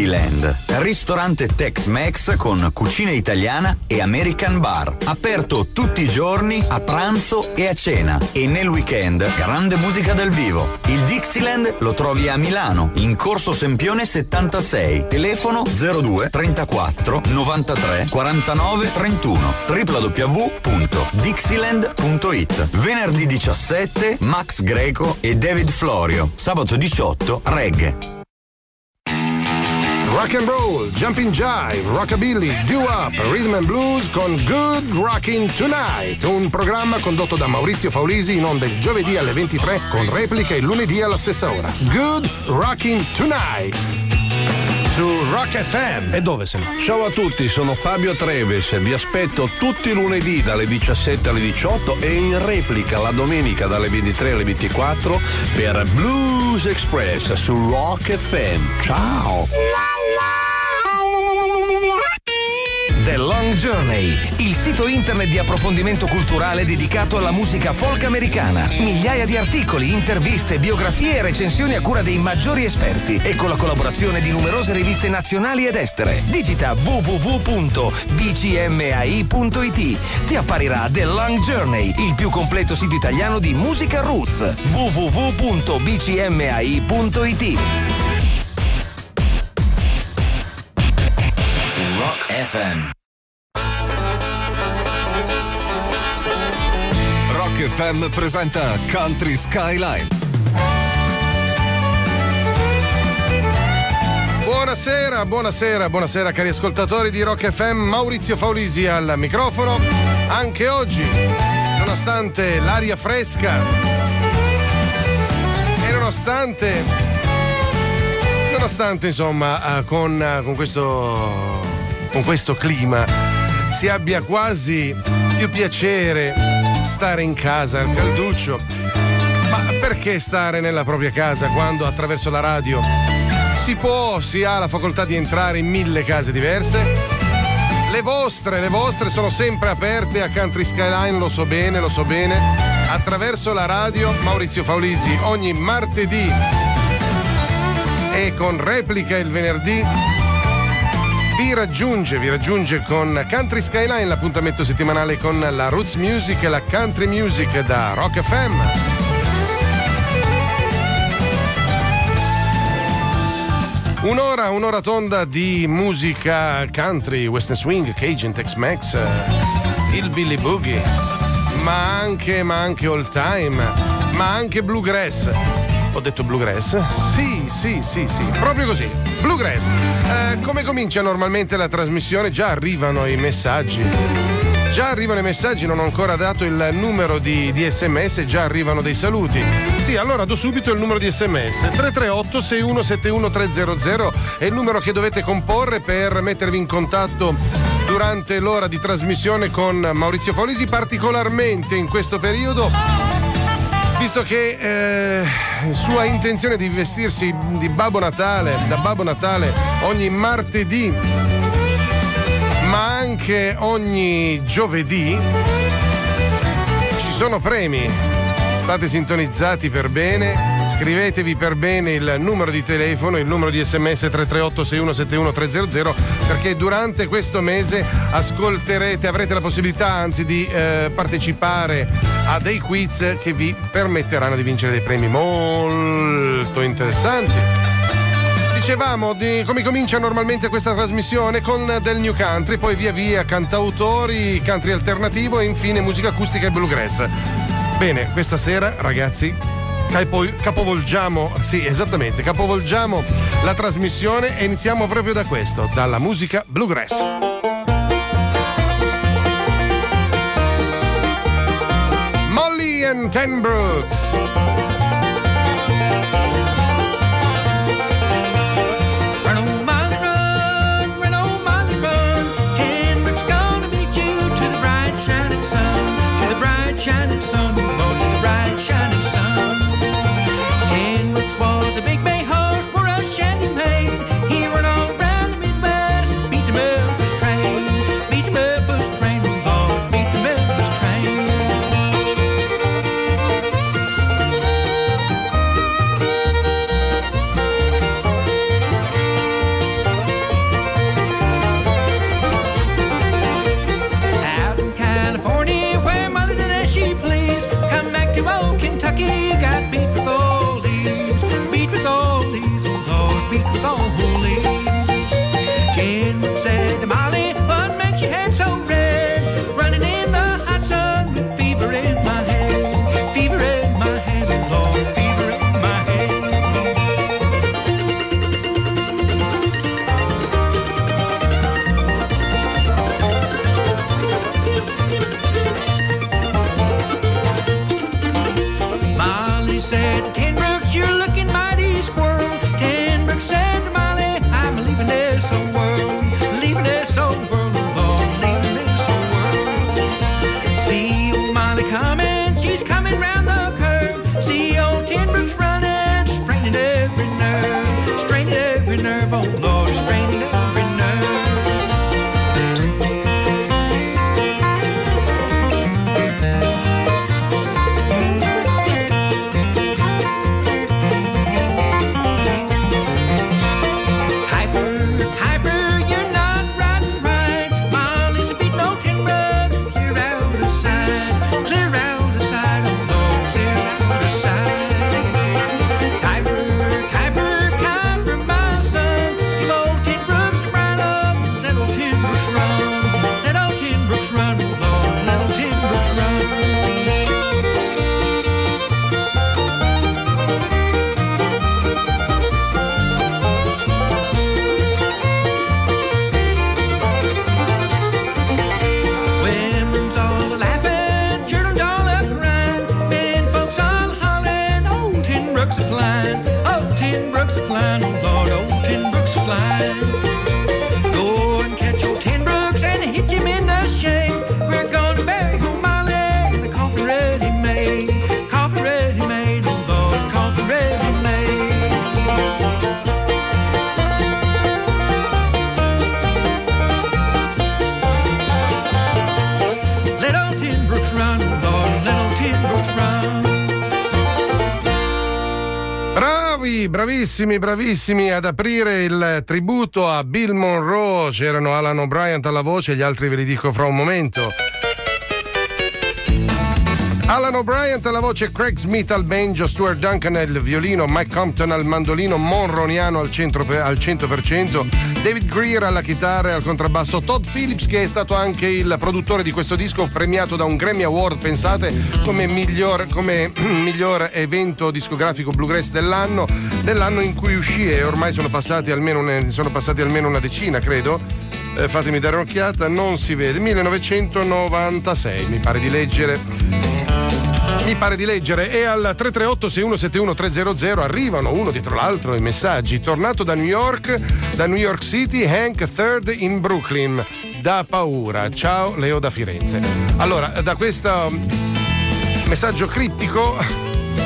Dixieland, ristorante Tex-Mex con cucina italiana e American Bar, aperto tutti i giorni a pranzo e a cena, e nel weekend grande musica dal vivo. Il Dixieland lo trovi a Milano, in Corso Sempione 76, telefono 02 34 93 49 31, www.dixieland.it. Venerdì 17 Max Greco e David Florio, sabato 18 reggae. Rock and roll, jumping jive, rockabilly, doo-wop, rhythm and blues con Good Rockin' Tonight, un programma condotto da Maurizio Faulisi, in onda il giovedì alle 23 con replica il lunedì alla stessa ora. Good Rockin' Tonight su Rock FM. E dove se no? Ciao a tutti, sono Fabio Treves, vi aspetto tutti i lunedì dalle 17 alle 18 e in replica la domenica dalle 23 alle 24 per Blues Express su Rock FM. Ciao! The Long Journey, il sito internet di approfondimento culturale dedicato alla musica folk americana. Migliaia di articoli, interviste, biografie e recensioni a cura dei maggiori esperti e con la collaborazione di numerose riviste nazionali ed estere. Digita www.bcmai.it. Ti apparirà The Long Journey, il più completo sito italiano di musica roots. www.bcmai.it. Rock FM. Rock FM presenta Country Skyline. Buonasera cari ascoltatori di Rock FM, Maurizio Faulisi al microfono. Anche oggi, nonostante l'aria fresca e nonostante insomma con questo clima si abbia quasi più piacere stare in casa al calduccio. Ma perché stare nella propria casa quando attraverso la radio si ha la facoltà di entrare in 1000 case diverse? Le vostre sono sempre aperte a Country Skyline, lo so bene. Attraverso la radio Maurizio Faulisi ogni martedì e con replica il venerdì vi raggiunge con Country Skyline, l'appuntamento settimanale con la Roots Music e la Country Music da Rock FM. Un'ora tonda di musica country, western swing, Cajun, Tex-Mex, il Billy Boogie, ma anche old time, ma anche bluegrass. Ho detto bluegrass? Sì, proprio così, bluegrass. Come comincia normalmente la trasmissione? Già arrivano i messaggi, non ho ancora dato il numero di SMS, già arrivano dei saluti. Sì, allora do subito il numero di SMS. 338 6171 300 è il numero che dovete comporre per mettervi in contatto durante l'ora di trasmissione con Maurizio Faulisi, particolarmente in questo periodo, visto che sua intenzione di vestirsi da Babbo Natale ogni martedì, ma anche ogni giovedì, ci sono premi. State sintonizzati per bene, scrivetevi per bene il numero di telefono, il numero di SMS 338 6171 300, perché durante questo mese avrete la possibilità anzi di partecipare a dei quiz che vi permetteranno di vincere dei premi molto interessanti. Dicevamo di come comincia normalmente questa trasmissione, con del new country, poi via via cantautori, country alternativo e infine musica acustica e bluegrass. Bene, questa sera ragazzi capovolgiamo la trasmissione e iniziamo proprio da questo, dalla musica bluegrass. Molly and Ten Brooks. Shining sun, going to the bright shining sun. Ten Brooks was a big bay horse for a shanty maid. He run all around the Midwest, beat the Memphis train, Lord, beat the Memphis train. said, Ten Brooks, you're looking mighty squirrel. Ten Brooks said to Molly, I'm leaving this old world, leaving this old world, Lord, leaving this old world. See old Molly coming, she's coming round the curve. See old Ten Brooks running, straining every nerve, oh Lord, straining every nerve. Bravissimi ad aprire il tributo a Bill Monroe. C'erano Alan O'Brien alla voce, gli altri ve li dico fra un momento. Alan O'Brien alla voce, Craig Smith al banjo, Stuart Duncan al violino, Mike Compton al mandolino monroniano al 100%, David Greer alla chitarra e al contrabbasso, Todd Phillips, che è stato anche il produttore di questo disco, premiato da un Grammy Award, pensate, come miglior evento discografico bluegrass dell'anno in cui uscì, e ormai sono passati almeno una decina, credo. Fatemi dare un'occhiata, non si vede, 1996 mi pare di leggere. E al 338-6171-300 arrivano uno dietro l'altro i messaggi. Tornato da New York City, Hank III in Brooklyn, da paura, ciao Leo da Firenze. Allora, da questo messaggio criptico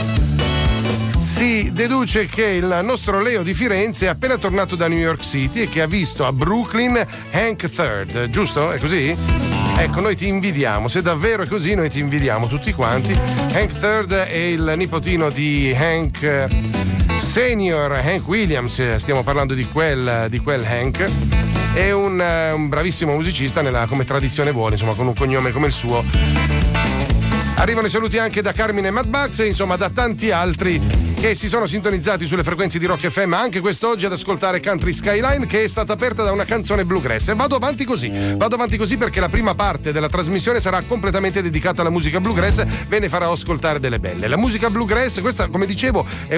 si deduce che il nostro Leo di Firenze è appena tornato da New York City e che ha visto a Brooklyn Hank III, giusto? È così? Ecco, noi ti invidiamo, se davvero è così noi ti invidiamo tutti quanti. Hank III è il nipotino di Hank Senior, Hank Williams, stiamo parlando di quel Hank. È un bravissimo musicista come tradizione vuole, insomma, con un cognome come il suo. Arrivano i saluti anche da Carmine Mad Bugs e insomma da tanti altri che si sono sintonizzati sulle frequenze di Rock FM anche quest'oggi ad ascoltare Country Skyline, che è stata aperta da una canzone bluegrass. E vado avanti così perché la prima parte della trasmissione sarà completamente dedicata alla musica bluegrass, ve ne farò ascoltare delle belle. La musica bluegrass, questa come dicevo era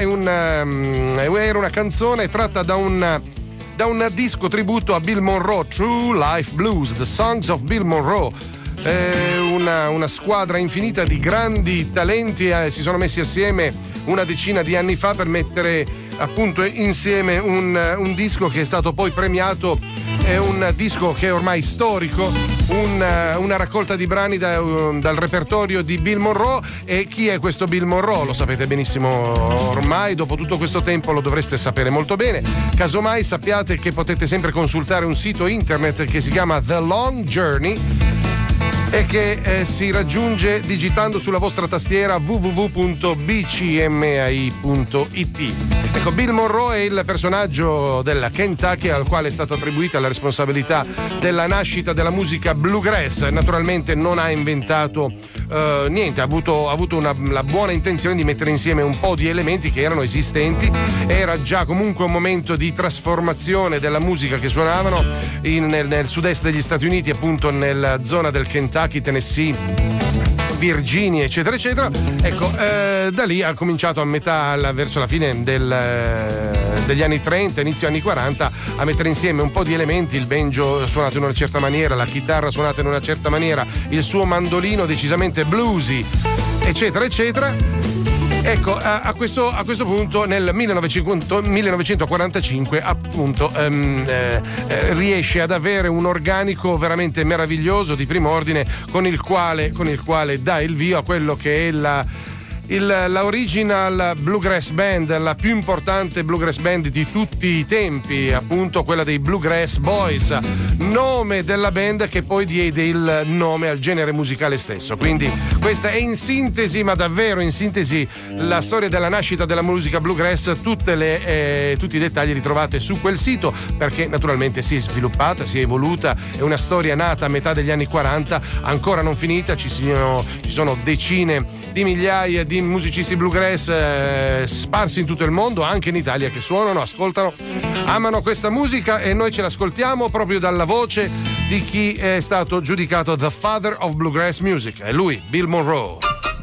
una canzone tratta da un disco tributo a Bill Monroe, True Life Blues, The Songs of Bill Monroe. Una squadra infinita di grandi talenti si sono messi assieme una decina di anni fa per mettere appunto insieme un disco che è stato poi premiato. È un disco che è ormai storico, una raccolta di brani dal repertorio di Bill Monroe. E chi è questo Bill Monroe? Lo sapete benissimo ormai, dopo tutto questo tempo lo dovreste sapere molto bene. Casomai sappiate che potete sempre consultare un sito internet che si chiama The Long Journey e che si raggiunge digitando sulla vostra tastiera www.bcmai.it. Ecco, Bill Monroe è il personaggio del Kentucky al quale è stata attribuita la responsabilità della nascita della musica bluegrass. Naturalmente non ha inventato niente, ha avuto la buona intenzione di mettere insieme un po' di elementi che erano esistenti. Era già comunque un momento di trasformazione della musica che suonavano nel sud-est degli Stati Uniti, appunto nella zona del Kentucky, Tennessee, Virginia, eccetera eccetera. Ecco, da lì ha cominciato verso la fine degli anni 30, inizio anni 40, a mettere insieme un po' di elementi: il banjo suonato in una certa maniera, la chitarra suonata in una certa maniera, il suo mandolino decisamente bluesy, eccetera eccetera. Ecco, a questo punto nel 1945 appunto riesce ad avere un organico veramente meraviglioso di primo ordine con il quale dà il via a quello che è la original bluegrass band, la più importante bluegrass band di tutti i tempi, appunto quella dei Bluegrass Boys, nome della band che poi diede il nome al genere musicale stesso. Quindi questa è in sintesi, ma davvero in sintesi, la storia della nascita della musica bluegrass. Tutti i dettagli li trovate su quel sito, perché naturalmente si è sviluppata, si è evoluta, è una storia nata a metà degli anni 40, ancora non finita, ci sono decine di migliaia di musicisti bluegrass sparsi in tutto il mondo, anche in Italia, che suonano, ascoltano, amano questa musica, e noi ce l'ascoltiamo proprio dalla voce di chi è stato giudicato The Father of Bluegrass Music. È lui, Bill Monroe.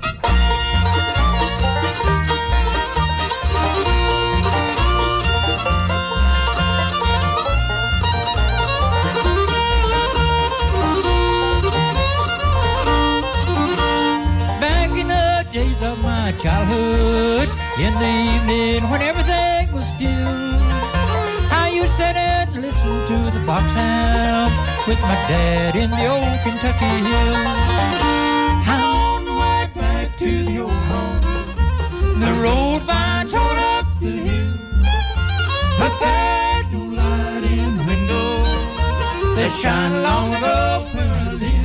Days of my childhood, in the evening when everything was still, I used to sit and listen to the foxhound with my dad in the old Kentucky hill. On my way back to the old home, the road vines hold up the hill, but there's no light in the window that shine long ago where I live.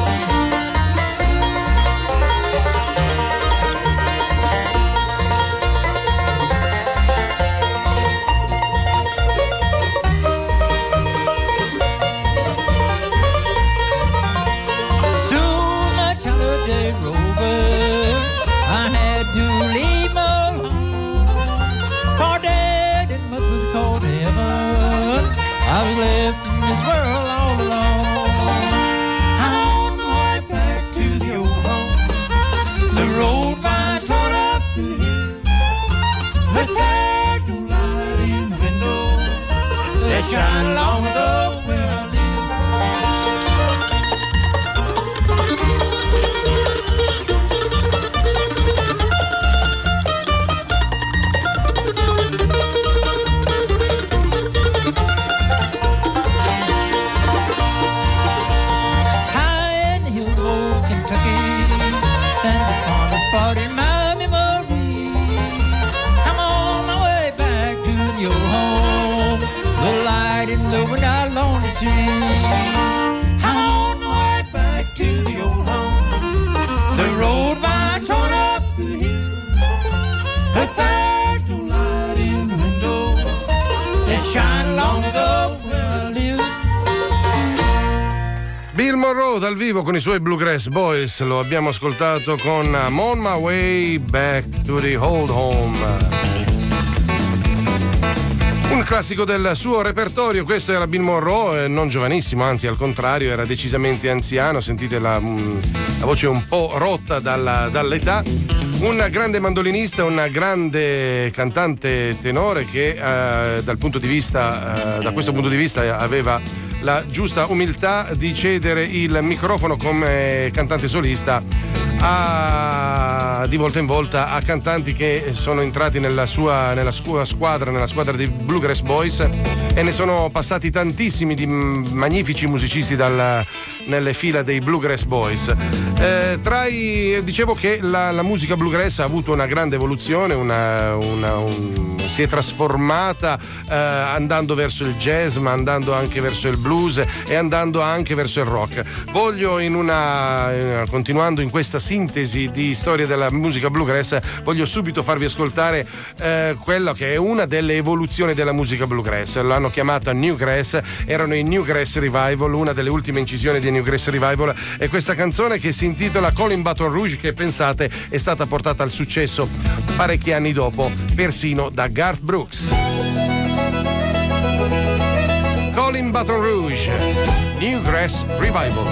I was left in this world all alone. On my way back to the old home, the road vines torn up the hill, but there's no light in the window that shine long ago where I live. In my memory, I'm on my way back to your home. The light in the window I long to see. I'm on my way back to the old home. The road vines torn up the hill, but there's no light in the window that shine long ago where I live. Bill Monroe dal vivo con i suoi Bluegrass Boys, lo abbiamo ascoltato con I'm on my way back to the old home. Un classico del suo repertorio. Questo era Bill Monroe, non giovanissimo, anzi al contrario, era decisamente anziano. Sentite la voce un po' rotta dall'età. Un grande mandolinista, un grande cantante tenore che da questo punto di vista aveva la giusta umiltà di cedere il microfono come cantante solista di volta in volta a cantanti che sono entrati nella sua squadra, nella squadra dei Bluegrass Boys, e ne sono passati tantissimi di magnifici musicisti nelle fila dei Bluegrass Boys. Dicevo che la musica bluegrass ha avuto una grande evoluzione, si è trasformata andando verso il jazz, ma andando anche verso il blues e andando anche verso il rock. Voglio continuando in questa sintesi di storia della musica bluegrass, voglio subito farvi ascoltare quello che è una delle evoluzioni della musica bluegrass. L'hanno chiamata Newgrass, erano i Newgrass Revival, una delle ultime incisioni di Newgrass Revival, e questa canzone che si intitola Colin Baton Rouge, che pensate è stata portata al successo parecchi anni dopo persino da Garth Brooks. Colin Baton Rouge, Newgrass Revival.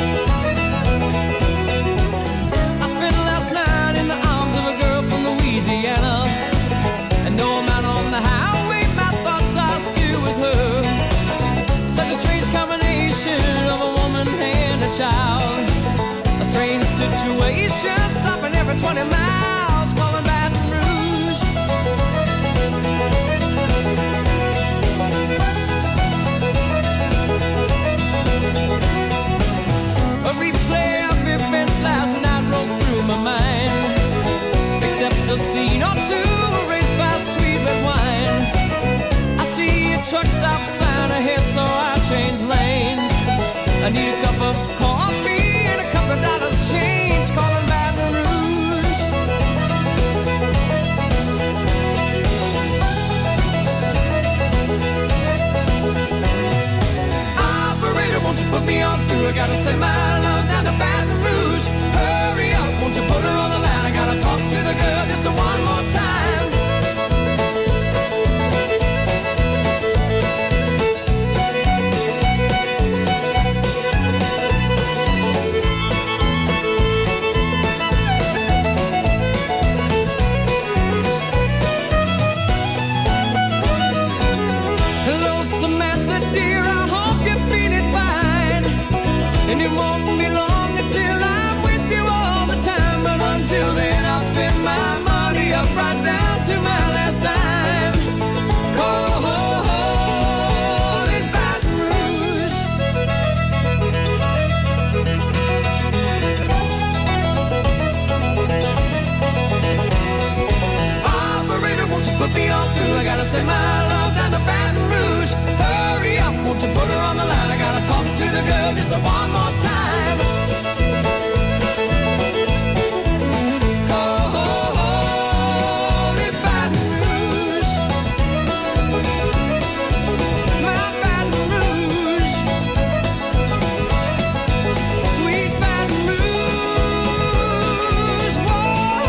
I spent last night in the arms of a girl from Louisiana, and though I'm out on the highway, my thoughts are still with her. Such a strange combination of a woman and a child, a strange situation, stopping every 20 miles, calling back need a cup of coffee and a couple of dollars change, calling Baton Rouge. Operator, won't you put me on through? I gotta send my love down to Baton Rouge. Hurry up, won't you put her on the line? I gotta talk to the girl just one more time. Hello, Samantha dear, I hope you're feeling fine. And it won't be long until I'm with you all the time. But until then, I'll spend my money up right down to my last dime. Call it Baton Rouge. Operator, won't you put me on through? I gotta send my love down to Baton Rouge. Hurry up, won't you put her on the line? I gotta talk to the girl just one more time. Call it Baton Rouge. My Baton Rouge. Sweet Baton Rouge. Whoa.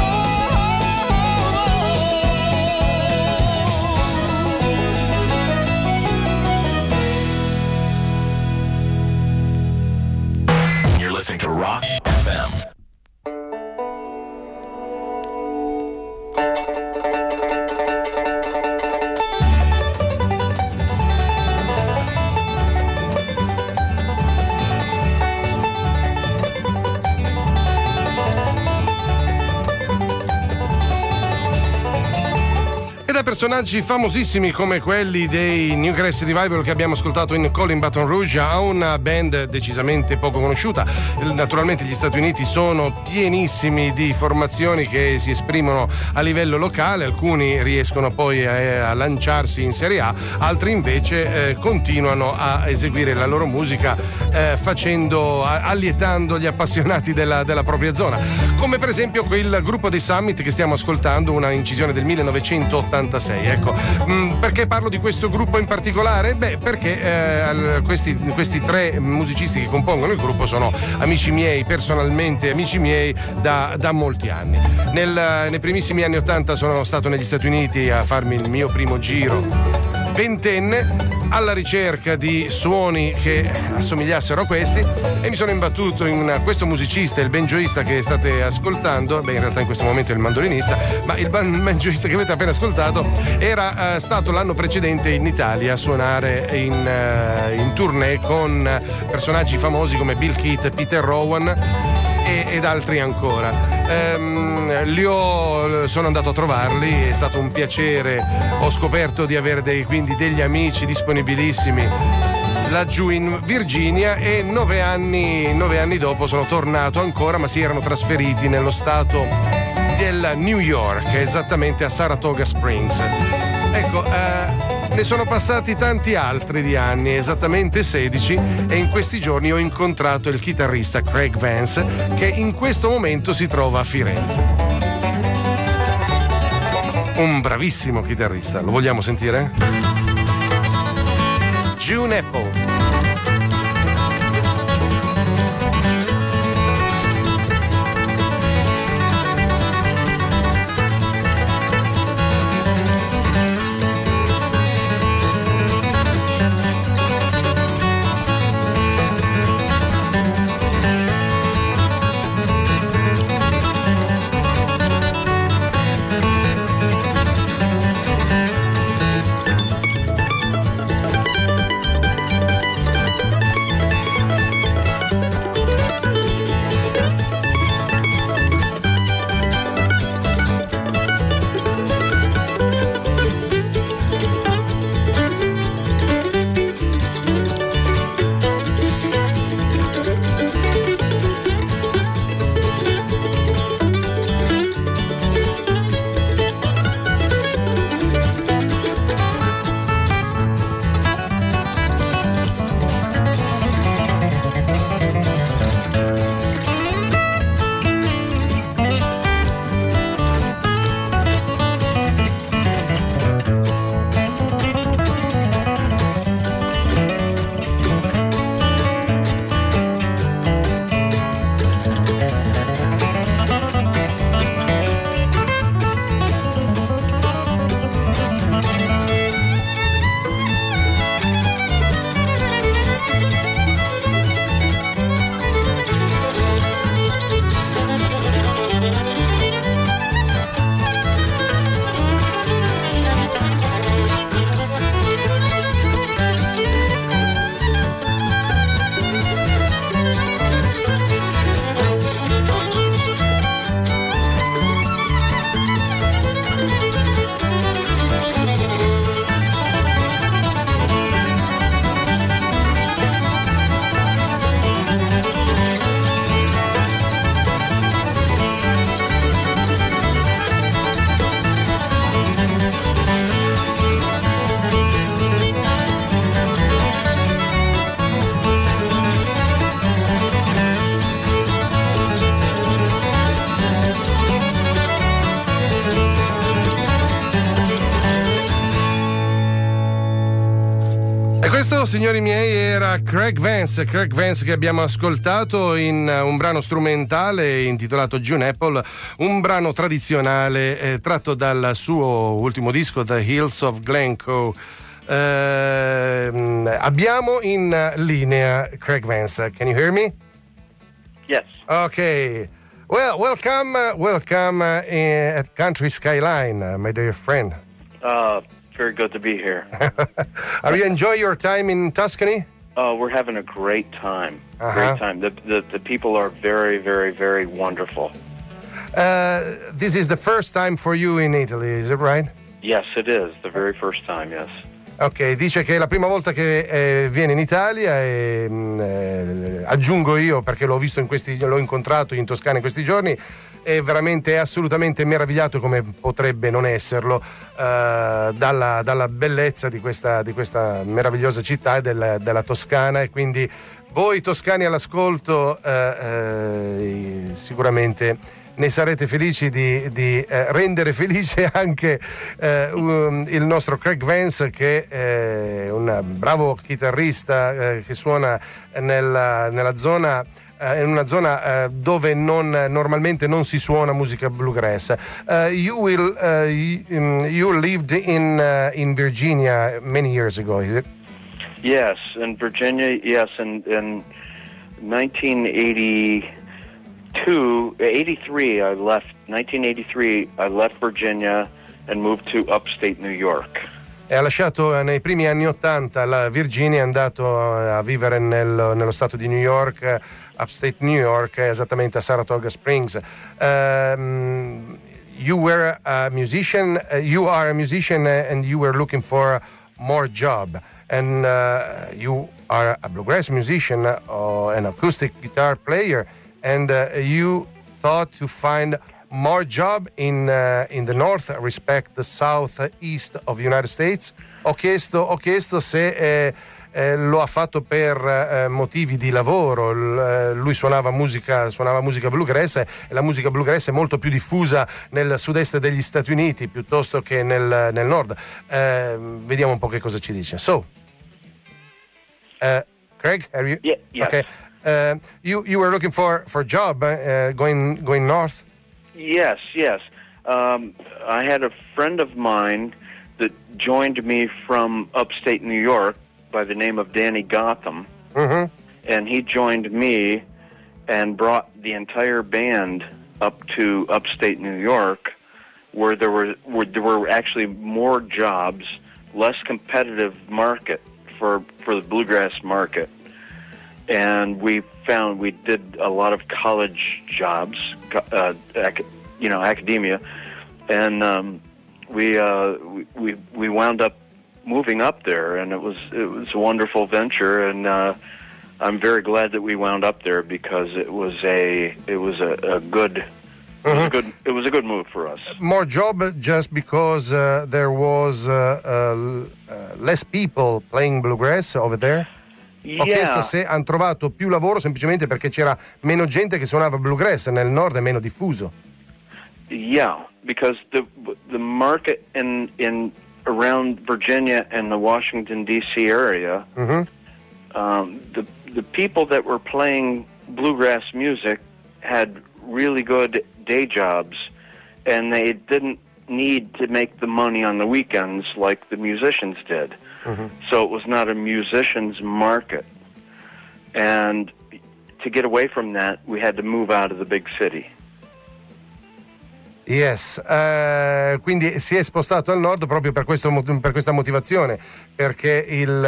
You're listening to Rock FM. E da personaggi famosissimi come quelli dei Newgrass Revival che abbiamo ascoltato in Calling Baton Rouge a una band decisamente poco conosciuta. Naturalmente gli Stati Uniti sono pienissimi di formazioni che si esprimono a livello locale, alcuni riescono poi a lanciarsi in Serie A, altri invece continuano a eseguire la loro musica allietando gli appassionati della propria zona, come per esempio quel gruppo dei Summit che stiamo ascoltando, una incisione del 1986. Ecco, perché parlo di questo gruppo in particolare? Beh, perché questi tre musicisti che compongono il gruppo sono amici miei, personalmente amici miei da molti anni. Nei primissimi anni '80 sono stato negli Stati Uniti a farmi il mio primo giro ventenne alla ricerca di suoni che assomigliassero a questi e mi sono imbattuto in questo musicista, il banjoista che state ascoltando. Beh, in realtà in questo momento è il mandolinista, ma il banjoista che avete appena ascoltato era stato l'anno precedente in Italia a suonare in tournée con personaggi famosi come Bill Keith, Peter Rowan ed altri ancora. Sono andato a trovarli, è stato un piacere, ho scoperto di avere quindi degli amici disponibilissimi laggiù in Virginia e 9 anni dopo sono tornato ancora, ma si erano trasferiti nello stato del New York, esattamente a Saratoga Springs. Ecco, ne sono passati tanti altri di anni, esattamente 16, e in questi giorni ho incontrato il chitarrista Craig Vance, che in questo momento si trova a Firenze. Un bravissimo chitarrista, lo vogliamo sentire? June Apple. Questo, signori miei, era Craig Vance che abbiamo ascoltato in un brano strumentale intitolato June Apple, un brano tradizionale tratto dal suo ultimo disco The Hills of Glencoe. Abbiamo in linea Craig Vance. Can you hear me? Yes. Okay. Well, welcome at Country Skyline, my dear friend. Very good to be here. Are you enjoying your time in Tuscany? We're having a great time. Uh-huh. Great time. The people are very, very, very wonderful. This is the first time for you in Italy, is it right? Yes, it is. The very first time, yes. Ok, dice che è la prima volta che viene in Italia e aggiungo io, perché l'ho incontrato in Toscana in questi giorni, è veramente assolutamente meravigliato, come potrebbe non esserlo, dalla bellezza di questa meravigliosa città e della Toscana, e quindi voi toscani all'ascolto sicuramente ne sarete felici di rendere felice anche il nostro Craig Vance, che è un bravo chitarrista che suona nella zona, in una zona dove normalmente non si suona musica bluegrass. You lived in Virginia many years ago, is it? Yes, in Virginia, yes, in 1983, I left Virginia and moved to upstate New York. E ha lasciato nei primi anni '80 la Virginia, è andato a vivere nello stato di New York, upstate New York, esattamente a Saratoga Springs. You were a musician, you are a musician, and you were looking for more job. And you are a bluegrass musician, an acoustic guitar player, and you thought to find more job in the north respect the southeast of the United States. Ho chiesto se lo ha fatto per motivi di lavoro. Lui suonava musica bluegrass, e la musica bluegrass è molto più diffusa nel sud-est degli Stati Uniti piuttosto che nel nord. Vediamo un po' che cosa ci dice. So, Craig, are you? Yeah, yes. Okay. You were looking for a job going north? Yes. I had a friend of mine that joined me from upstate New York by the name of Danny Gotham. Mm-hmm. And he joined me and brought the entire band up to upstate New York, where there were actually more jobs, less competitive market for the bluegrass market. And we did a lot of college jobs, academia, and we wound up moving up there, and it was a wonderful venture, and I'm very glad that we wound up there, because it was a good move for us. More job just because there was less people playing bluegrass over there? Ho chiesto se hanno trovato più lavoro semplicemente perché c'era meno gente che suonava bluegrass, nel nord è meno diffuso. Yeah, because the market in around Virginia and the Washington D.C. area, Mm-hmm. The people that were playing bluegrass music had really good day jobs, and they didn't need to make the money on the weekends like the musicians did. Mm-hmm. So it was not a musician's market. And to get away from that, we had to move out of the big city. Yes, quindi si è spostato al nord proprio per questa motivazione, perché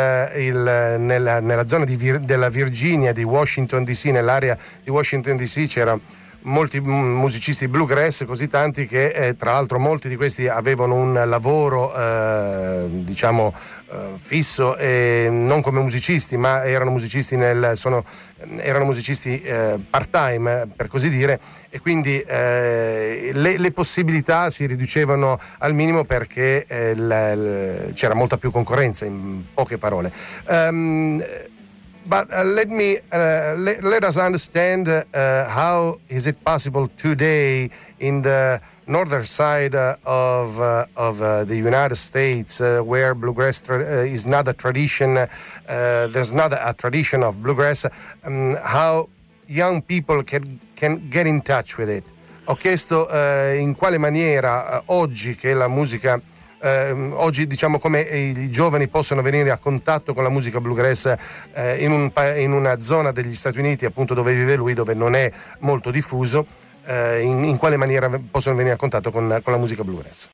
nella zona della Virginia, di Washington DC, nell'area di Washington DC c'era molti musicisti bluegrass, così tanti che tra l'altro molti di questi avevano un lavoro fisso, e non come musicisti, ma erano musicisti part-time, per così dire, e quindi le possibilità si riducevano al minimo perché c'era molta più concorrenza, in poche parole. But let us understand how is it possible today in the northern side of the United States, where bluegrass is not a tradition. There's not a tradition of bluegrass. How young people can get in touch with it. Ho chiesto in quale maniera oggi che la musica oggi, diciamo, come i giovani possono venire a contatto con la musica bluegrass in una zona degli Stati Uniti, appunto, dove vive lui, dove non è molto diffuso, in quale maniera possono venire a contatto con la musica bluegrass.